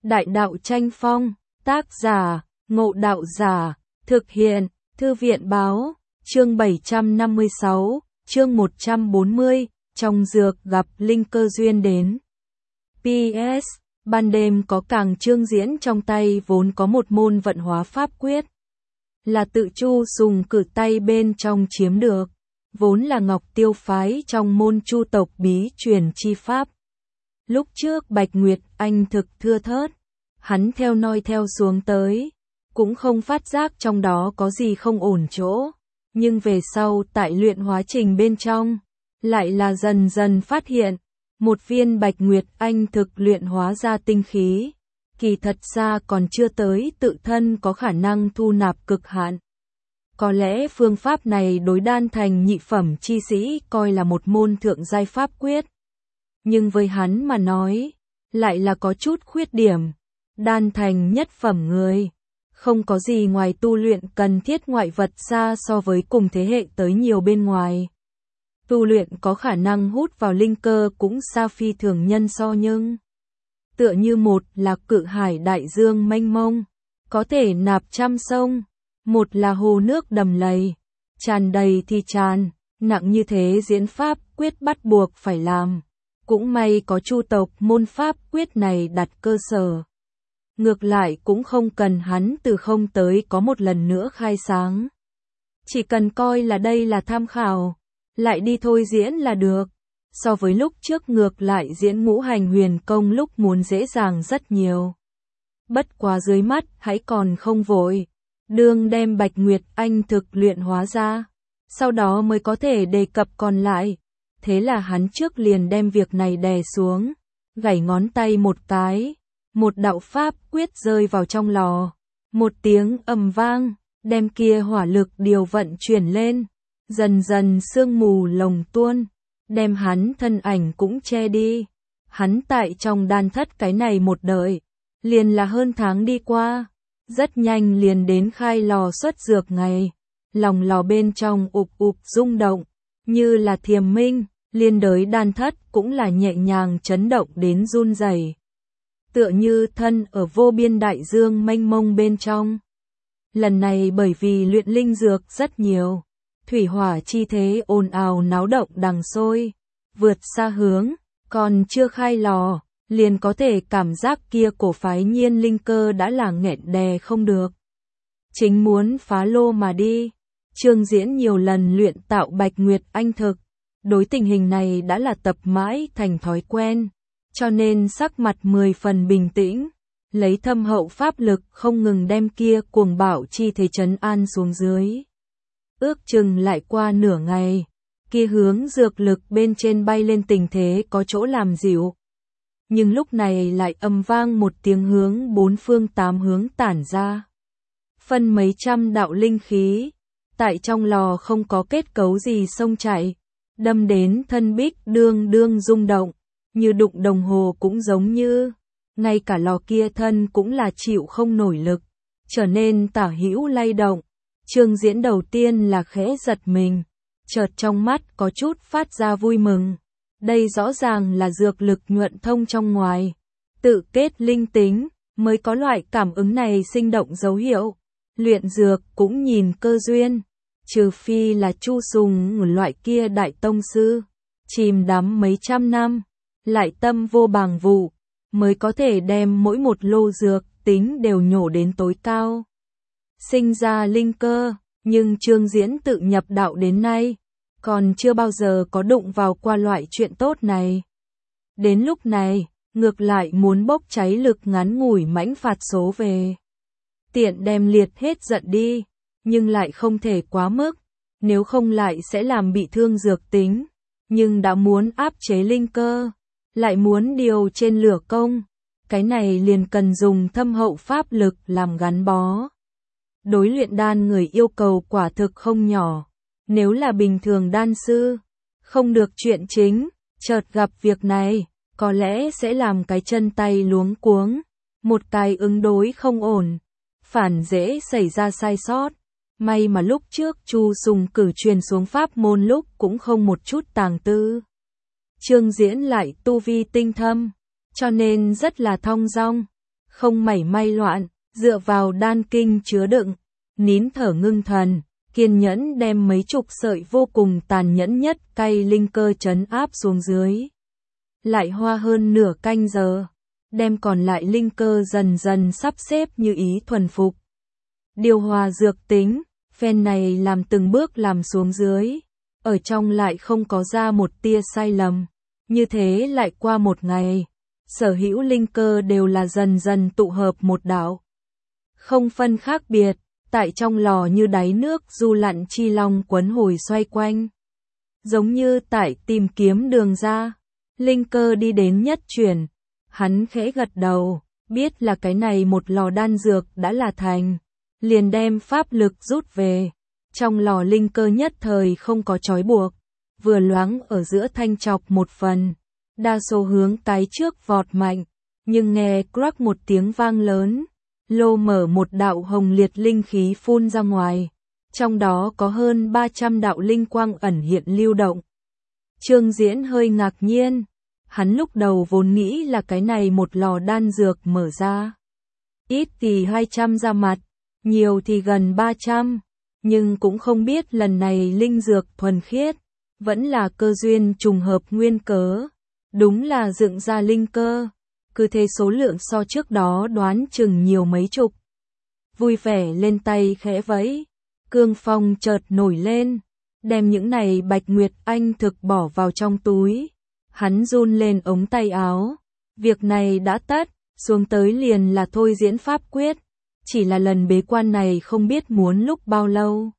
Đại đạo tranh phong, tác giả, Ngộ Đạo Giả, thực hiện, Thư viện báo, chương 756, chương 140, trong dược gặp linh cơ duyên đến. PS, ban đêm có càng Trương Diễn trong tay vốn có một môn vận hóa pháp quyết. Là tự Chu Sùng cử tay bên trong chiếm được, vốn là Ngọc Tiêu phái trong môn Chu tộc bí truyền chi pháp. Lúc trước Bạch Nguyệt Anh thực thưa thớt, hắn theo noi theo xuống tới, cũng không phát giác trong đó có gì không ổn chỗ, nhưng về sau tại luyện hóa trình bên trong, lại là dần dần phát hiện, một viên Bạch Nguyệt Anh thực luyện hóa ra tinh khí, kỳ thật ra còn chưa tới tự thân có khả năng thu nạp cực hạn. Có lẽ phương pháp này đối đan thành nhị phẩm chi sĩ coi là một môn thượng giai pháp quyết. Nhưng với hắn mà nói, lại là có chút khuyết điểm. Đan thành nhất phẩm người, không có gì ngoài tu luyện cần thiết ngoại vật xa so với cùng thế hệ tới nhiều bên ngoài. Tu luyện có khả năng hút vào linh cơ cũng xa phi thường nhân so nhưng tựa như một là cự hải đại dương mênh mông, có thể nạp trăm sông, một là hồ nước đầm lầy, tràn đầy thì tràn, nặng như thế diễn pháp quyết bắt buộc phải làm. Cũng may có Chu tộc môn pháp quyết này đặt cơ sở. Ngược lại cũng không cần hắn từ không tới có một lần nữa khai sáng. Chỉ cần coi là đây là tham khảo, lại đi thôi diễn là được. So với lúc trước ngược lại diễn Ngũ Hành Huyền Công lúc muốn dễ dàng rất nhiều. Bất quá dưới mắt hãy còn không vội. Đương đem Bạch Nguyệt Anh thực luyện hóa ra, sau đó mới có thể đề cập còn lại. Thế là hắn trước liền đem việc này đè xuống, gảy ngón tay một cái, một đạo pháp quyết rơi vào trong lò, một tiếng ầm vang, đem kia hỏa lực điều vận chuyển lên, dần dần sương mù lồng tuôn, đem hắn thân ảnh cũng che đi. Hắn tại trong đan thất cái này một đợi, liền là hơn tháng đi qua, rất nhanh liền đến khai lò xuất dược ngày, lòng lò bên trong ụp ụp rung động, như là thiềm minh. Liên đới đan thất cũng là nhẹ nhàng chấn động đến run rẩy, tựa như thân ở vô biên đại dương mênh mông bên trong. Lần này bởi vì luyện linh dược rất nhiều, thủy hỏa chi thế ồn ào náo động đằng sôi, vượt xa hướng, còn chưa khai lò, liền có thể cảm giác kia cổ phái nhiên linh cơ đã là nghẹn đè không được. Chính muốn phá lô mà đi, Trương Diễn nhiều lần luyện tạo Bạch Nguyệt Anh thực. Đối tình hình này đã là tập mãi thành thói quen, cho nên sắc mặt 10 phần bình tĩnh, lấy thâm hậu pháp lực không ngừng đem kia cuồng bạo chi thế trấn an xuống dưới. Ước chừng lại qua nửa ngày, kia hướng dược lực bên trên bay lên tình thế có chỗ làm dịu. Nhưng lúc này lại âm vang một tiếng hướng bốn phương tám hướng tản ra. Phân mấy trăm đạo linh khí, tại trong lò không có kết cấu gì xông chạy. Đâm đến thân bích đương đương rung động, như đụng đồng hồ cũng giống như, ngay cả lò kia thân cũng là chịu không nổi lực, trở nên tả hữu lay động. Trương Diễn đầu tiên là khẽ giật mình, chợt trong mắt có chút phát ra vui mừng. Đây rõ ràng là dược lực nhuận thông trong ngoài, tự kết linh tính, mới có loại cảm ứng này sinh động dấu hiệu. Luyện dược cũng nhìn cơ duyên. Trừ phi là Chu Sùng loại kia đại tông sư, chìm đắm mấy trăm năm, lại tâm vô bàng vụ, mới có thể đem mỗi một lô dược tính đều nhổ đến tối cao. Sinh ra linh cơ, nhưng Trương Diễn tự nhập đạo đến nay, còn chưa bao giờ có đụng vào qua loại chuyện tốt này. Đến lúc này, ngược lại muốn bốc cháy lực ngắn ngủi mãnh phạt số về. Tiện đem liệt hết giận đi, nhưng lại không thể quá mức. Nếu không lại sẽ làm bị thương dược tính, nhưng đã muốn áp chế linh cơ, lại muốn điều trên lửa công, cái này liền cần dùng thâm hậu pháp lực làm gắn bó. Đối luyện đan người yêu cầu quả thực không nhỏ, nếu là bình thường đan sư, không được chuyện chính, chợt gặp việc này, có lẽ sẽ làm cái chân tay luống cuống, một cái ứng đối không ổn, phản dễ xảy ra sai sót. May mà lúc trước Chu Sùng cử truyền xuống pháp môn lúc cũng không một chút tàng tư. Trương Diễn lại tu vi tinh thâm, cho nên rất là thong dong, không mảy may loạn, dựa vào đan kinh chứa đựng, nín thở ngưng thần, kiên nhẫn đem mấy chục sợi vô cùng tàn nhẫn nhất cay linh cơ trấn áp xuống dưới. Lại hoa hơn nửa canh giờ, đem còn lại linh cơ dần dần sắp xếp như ý thuần phục. Điều hòa dược tính, phen này làm từng bước làm xuống dưới, ở trong lại không có ra một tia sai lầm. Như thế lại qua một ngày, sở hữu linh cơ đều là dần dần tụ hợp một đạo. Không phân khác biệt, tại trong lò như đáy nước du lặn chi long quấn hồi xoay quanh. Giống như tại tìm kiếm đường ra, linh cơ đi đến nhất chuyển, hắn khẽ gật đầu, biết là cái này một lò đan dược đã là thành, liền đem pháp lực rút về. Trong lò linh cơ nhất thời không có trói buộc, vừa loáng ở giữa thanh chọc một phần, đa số hướng cái trước vọt mạnh, nhưng nghe crack một tiếng vang lớn, lô mở một đạo hồng liệt linh khí phun ra ngoài, trong đó có hơn 300 đạo linh quang ẩn hiện lưu động. Trương Diễn hơi ngạc nhiên, hắn lúc đầu vốn nghĩ là cái này một lò đan dược mở ra. Ít thì 200 ra mặt, nhiều thì gần 300, nhưng cũng không biết lần này linh dược thuần khiết, vẫn là cơ duyên trùng hợp nguyên cớ, đúng là dựng ra linh cơ, cứ thế số lượng so trước đó đoán chừng nhiều mấy chục. Vui vẻ lên tay khẽ vẫy, cương phong chợt nổi lên, đem những này Bạch Nguyệt Anh thực bỏ vào trong túi. Hắn run lên ống tay áo, việc này đã tất, xuống tới liền là thôi diễn pháp quyết, chỉ là lần bế quan này không biết muốn lúc bao lâu.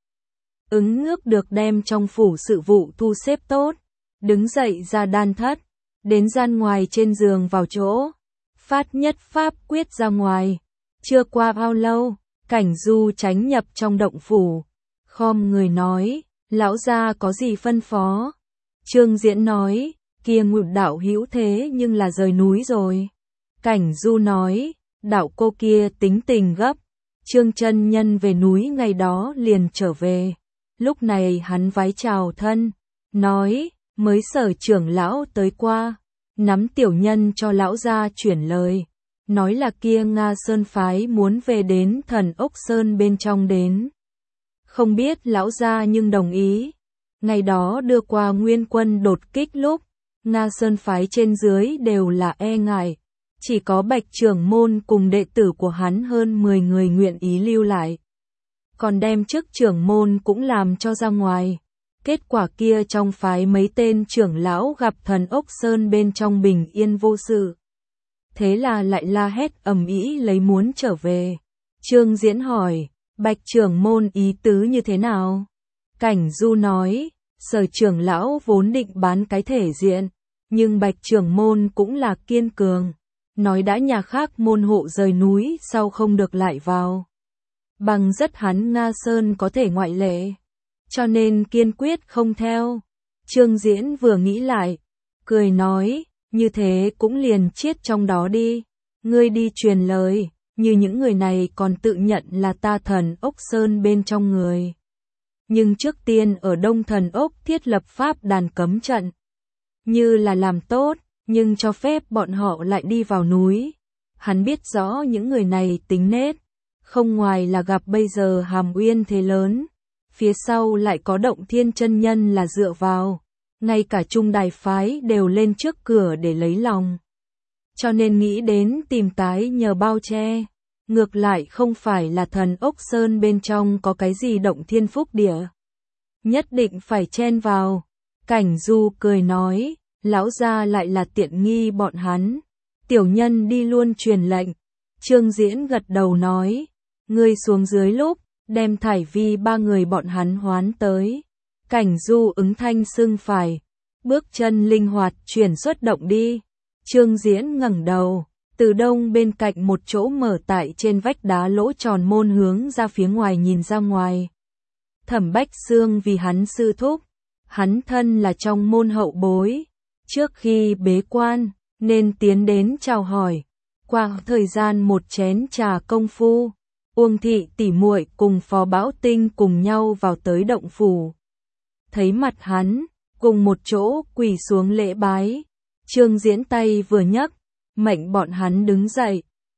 Ứng ngước được đem trong phủ sự vụ thu xếp tốt, đứng dậy ra đan thất, đến gian ngoài trên giường vào chỗ, phát nhất pháp quyết ra ngoài. Chưa qua bao lâu, Cảnh Du tránh nhập trong động phủ, khom người nói, lão gia có gì phân phó? Trương Diễn nói, kia Ngụy đạo hữu thế nhưng là rời núi rồi. Cảnh Du nói, đạo cô kia tính tình gấp, Trương chân nhân về núi ngày đó liền trở về. Lúc này hắn vái chào thân, nói, mới Sở trưởng lão tới qua, nắm tiểu nhân cho lão gia chuyển lời, nói là kia Nga Sơn phái muốn về đến Thần Ốc Sơn bên trong đến. Không biết lão gia nhưng đồng ý. Ngày đó đưa qua nguyên quân đột kích lúc, Nga Sơn phái trên dưới đều là e ngại, chỉ có Bạch trưởng môn cùng đệ tử của hắn hơn 10 người nguyện ý lưu lại. Còn đem chức trưởng môn cũng làm cho ra ngoài. Kết quả kia trong phái mấy tên trưởng lão gặp Thần Ốc Sơn bên trong bình yên vô sự. Thế là lại la hét ầm ĩ lấy muốn trở về. Trương Diễn hỏi, Bạch trưởng môn ý tứ như thế nào? Cảnh Du nói, Sở trưởng lão vốn định bán cái thể diện, nhưng Bạch trưởng môn cũng là kiên cường, nói đã nhà khác môn hộ rời núi sau không được lại vào. Bằng rất hắn Nga Sơn có thể ngoại lệ, cho nên kiên quyết không theo. Trương Diễn vừa nghĩ lại, cười nói, như thế cũng liền chết trong đó đi, ngươi đi truyền lời, như những người này còn tự nhận là ta Thần Ốc Sơn bên trong người. Nhưng trước tiên ở Đông Thần Ốc thiết lập pháp đàn cấm trận, như là làm tốt, nhưng cho phép bọn họ lại đi vào núi. Hắn biết rõ những người này tính nết, không ngoài là gặp bây giờ Hàm Uyên thế lớn, phía sau lại có Động Thiên chân nhân là dựa vào, ngay cả Trung Đài phái đều lên trước cửa để lấy lòng. Cho nên nghĩ đến tìm tái nhờ bao che, ngược lại không phải là Thần Ốc Sơn bên trong có cái gì Động Thiên phúc địa, nhất định phải chen vào. Cảnh Du cười nói, lão gia lại là tiện nghi bọn hắn, tiểu nhân đi luôn truyền lệnh. Trương Diễn gật đầu nói, ngươi xuống dưới lúc, đem Thải Vi ba người bọn hắn hoán tới. Cảnh Du ứng thanh xưng phải, bước chân linh hoạt chuyển xuất động đi. Trương Diễn ngẩng đầu, từ đông bên cạnh một chỗ mở tại trên vách đá lỗ tròn môn hướng ra phía ngoài nhìn ra ngoài. Thẩm Bách Xương vì hắn sư thúc, hắn thân là trong môn hậu bối, trước khi bế quan, nên tiến đến chào hỏi. Qua thời gian một chén trà công phu, Uông thị tỷ muội cùng Phó Bảo Tinh cùng nhau vào tới động phủ. Thấy mặt hắn, cùng một chỗ quỳ xuống lễ bái. Trương Diễn tay vừa nhấc, mệnh bọn hắn đứng dậy,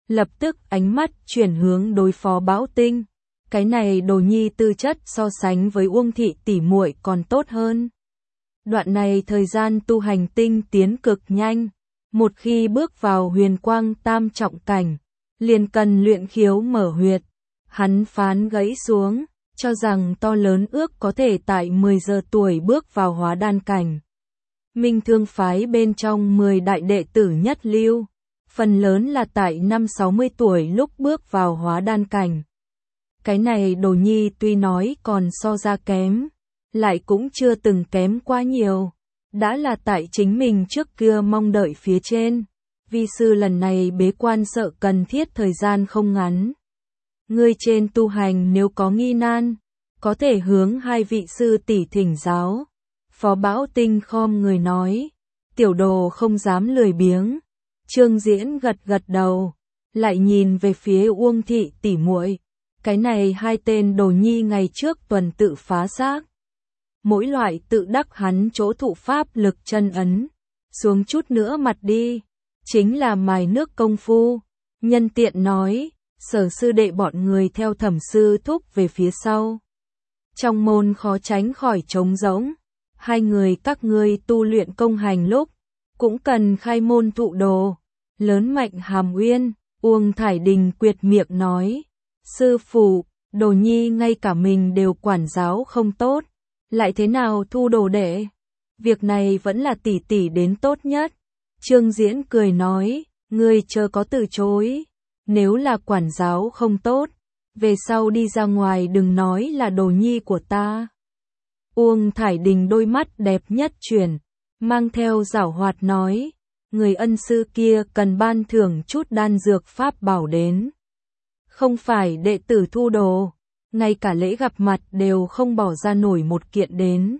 lập tức ánh mắt chuyển hướng đối Phó Bão Tinh. Cái này Đồ Nhi tư chất so sánh với Uông thị tỷ muội còn tốt hơn. Đoạn này thời gian tu hành tinh tiến cực nhanh, một khi bước vào huyền quang tam trọng cảnh, liền cần luyện khiếu mở huyệt. Hắn phán gãy xuống, cho rằng to lớn ước có thể tại 10 giờ tuổi bước vào hóa đan cảnh. Minh Thương phái bên trong 10 đại đệ tử nhất lưu, phần lớn là tại năm 60 tuổi lúc bước vào hóa đan cảnh. Cái này Đồ Nhi tuy nói còn so ra kém, lại cũng chưa từng kém quá nhiều, đã là tại chính mình trước kia mong đợi phía trên. Vi sư lần này bế quan sợ cần thiết thời gian không ngắn. Ngươi trên tu hành nếu có nghi nan, có thể hướng hai vị sư tỷ thỉnh giáo. Phó Bão Tinh khom người nói, tiểu đồ không dám lười biếng. Trương Diễn gật gật đầu, lại nhìn về phía Uông thị tỷ muội. Cái này hai tên Đồ Nhi ngày trước tuần tự phá xác. Mỗi loại tự đắc hắn chỗ thụ pháp lực chân ấn, xuống chút nữa mặt đi, chính là mài nước công phu. Nhân tiện nói, Sở sư đệ bọn người theo Thẩm sư thúc về phía sau. Trong môn khó tránh khỏi trống rỗng, hai người các ngươi tu luyện công hành lúc, cũng cần khai môn thụ đồ. Lớn Mạnh Hàm Uyên, Uông Thải Đình quyệt miệng nói, sư phụ, Đồ Nhi ngay cả mình đều quản giáo không tốt, lại thế nào thu đồ đệ? Việc này vẫn là tỷ tỷ đến tốt nhất. Trương Diễn cười nói, ngươi chớ có từ chối, nếu là quản giáo không tốt, về sau đi ra ngoài đừng nói là Đồ Nhi của ta. Uông Thải Đình đôi mắt đẹp nhất chuyển, mang theo giảo hoạt nói, người ân sư kia cần ban thưởng chút đan dược pháp bảo đến. Không phải đệ tử thu đồ, ngay cả lễ gặp mặt đều không bỏ ra nổi một kiện đến.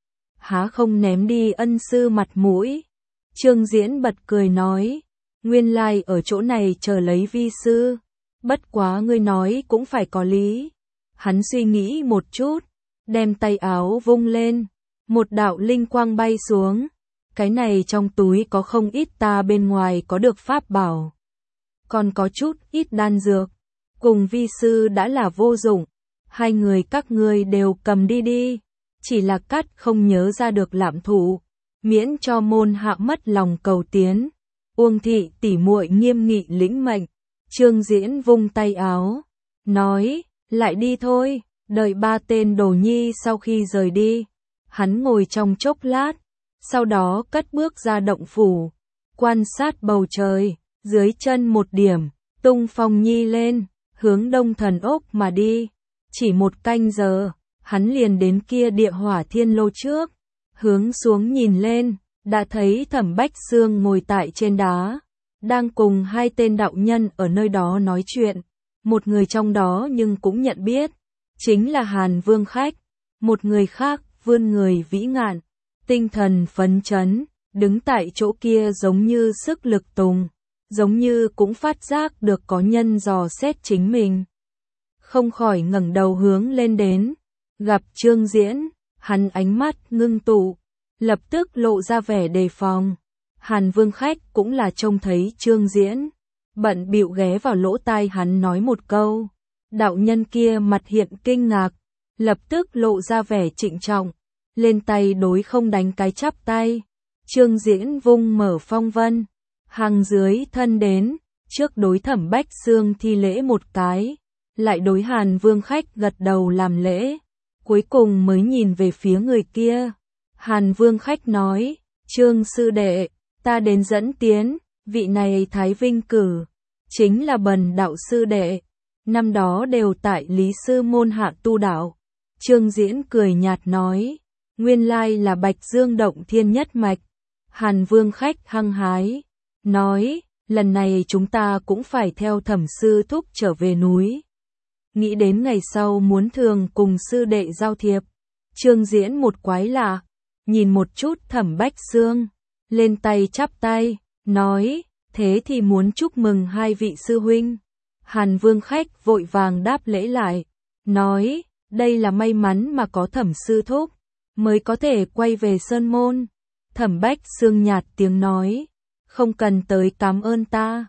Há không ném đi ân sư mặt mũi. Trương Diễn bật cười nói, nguyên lai ở chỗ này chờ lấy vi sư, bất quá ngươi nói cũng phải có lý. Hắn suy nghĩ một chút, đem tay áo vung lên, một đạo linh quang bay xuống. Cái này trong túi có không ít ta bên ngoài có được pháp bảo, còn có chút ít đan dược, cùng vi sư đã là vô dụng, hai người các ngươi đều cầm đi đi, chỉ là cắt không nhớ ra được lạm thủ, miễn cho môn hạ mất lòng cầu tiến. Uông thị tỷ muội nghiêm nghị lĩnh mệnh. Trương Diễn vung tay áo, nói, lại đi thôi. Đợi ba tên Đồ Nhi sau khi rời đi, hắn ngồi trong chốc lát, sau đó cất bước ra động phủ, quan sát bầu trời, dưới chân một điểm, tung phong nhi lên, hướng Đông Thần Ốc mà đi. Chỉ một canh giờ, hắn liền đến kia địa hỏa thiên lô trước, hướng xuống nhìn lên, đã thấy Thẩm Bách Xương ngồi tại trên đá, đang cùng hai tên đạo nhân ở nơi đó nói chuyện. Một người trong đó nhưng cũng nhận biết, chính là Hàn Vương Khách, một người khác vươn người vĩ ngạn, tinh thần phấn chấn, đứng tại chỗ kia giống như sức lực tùng, giống như cũng phát giác được có nhân dò xét chính mình. Không khỏi ngẩng đầu hướng lên đến, gặp Trương Diễn, hắn ánh mắt ngưng tụ, lập tức lộ ra vẻ đề phòng. Hàn Vương Khách cũng là trông thấy Trương Diễn, bận bịu ghé vào lỗ tai hắn nói một câu. Đạo nhân kia mặt hiện kinh ngạc, lập tức lộ ra vẻ trịnh trọng, lên tay đối không đánh cái chắp tay. Trương Diễn vung mở phong vân, hàng dưới thân đến, trước đối Thẩm Bách Xương thi lễ một cái, lại đối Hàn Vương Khách gật đầu làm lễ, cuối cùng mới nhìn về phía người kia. Hàn Vương Khách nói, Trương sư đệ, ta đến dẫn tiến, vị này Thái Vinh cử, chính là Bần đạo sư đệ, năm đó đều tại Lý sư môn hạ tu đạo. Trương Diễn cười nhạt nói, nguyên lai là Bạch Dương Động Thiên nhất mạch. Hàn Vương Khách hăng hái, nói, lần này chúng ta cũng phải theo Thẩm sư thúc trở về núi. Nghĩ đến ngày sau muốn thường cùng sư đệ giao thiệp. Trương Diễn một quái lạ, nhìn một chút Thẩm Bách Xương, lên tay chắp tay, nói, thế thì muốn chúc mừng hai vị sư huynh. Hàn Vương Khách vội vàng đáp lễ lại, nói, đây là may mắn mà có Thẩm sư thúc, mới có thể quay về Sơn Môn. Thẩm Bách Xương nhạt tiếng nói, không cần tới cảm ơn ta,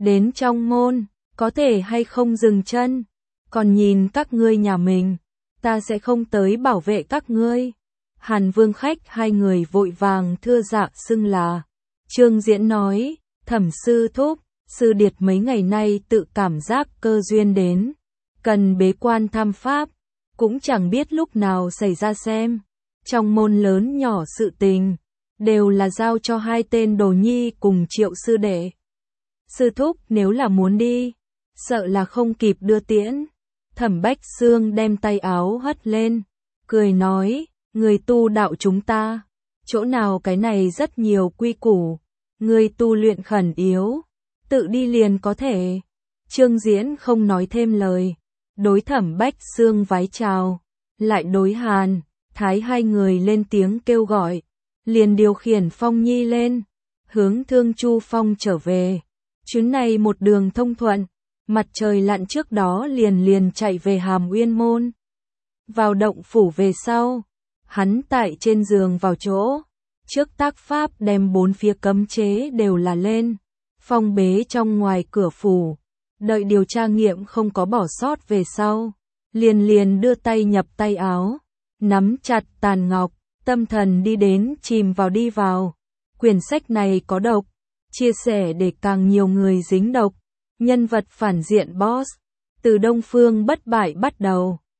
Đến trong môn, có thể hay không dừng chân, còn nhìn các ngươi nhà mình, ta sẽ không tới bảo vệ các ngươi. Hàn Vương Khách hai người vội vàng thưa dạ xưng là. Trương Diễn nói, Thẩm sư thúc, sư điệt mấy ngày nay tự cảm giác cơ duyên đến, cần bế quan tham pháp, cũng chẳng biết lúc nào xảy ra xem. Trong môn lớn nhỏ sự tình, đều là giao cho hai tên đồ nhi cùng Triệu sư đệ. Sư thúc nếu là muốn đi, sợ là không kịp đưa tiễn. Thẩm Bách Xương đem tay áo hất lên, cười nói, người tu đạo chúng ta, chỗ nào cái này rất nhiều quy củ, người tu luyện khẩn yếu, tự đi liền có thể. Trương Diễn không nói thêm lời, đối Thẩm Bách Xương vái chào, lại đối Hàn, Thái hai người lên tiếng kêu gọi, liền điều khiển Phong Nhi lên, hướng Thương Chu Phong trở về. Chuyến này một đường thông thuận, mặt trời lặn trước đó liền chạy về Hàm Uyên môn. Vào động phủ về sau, hắn tại trên giường vào chỗ, trước tác pháp đem bốn phía cấm chế đều là lên, phong bế trong ngoài cửa phủ, đợi điều tra nghiệm không có bỏ sót về sau, liền đưa tay nhập tay áo, nắm chặt tàn ngọc, tâm thần đi đến chìm vào đi vào. Quyển sách này có độc, chia sẻ để càng nhiều người dính độc. Nhân vật phản diện boss, từ Đông Phương Bất Bại bắt đầu.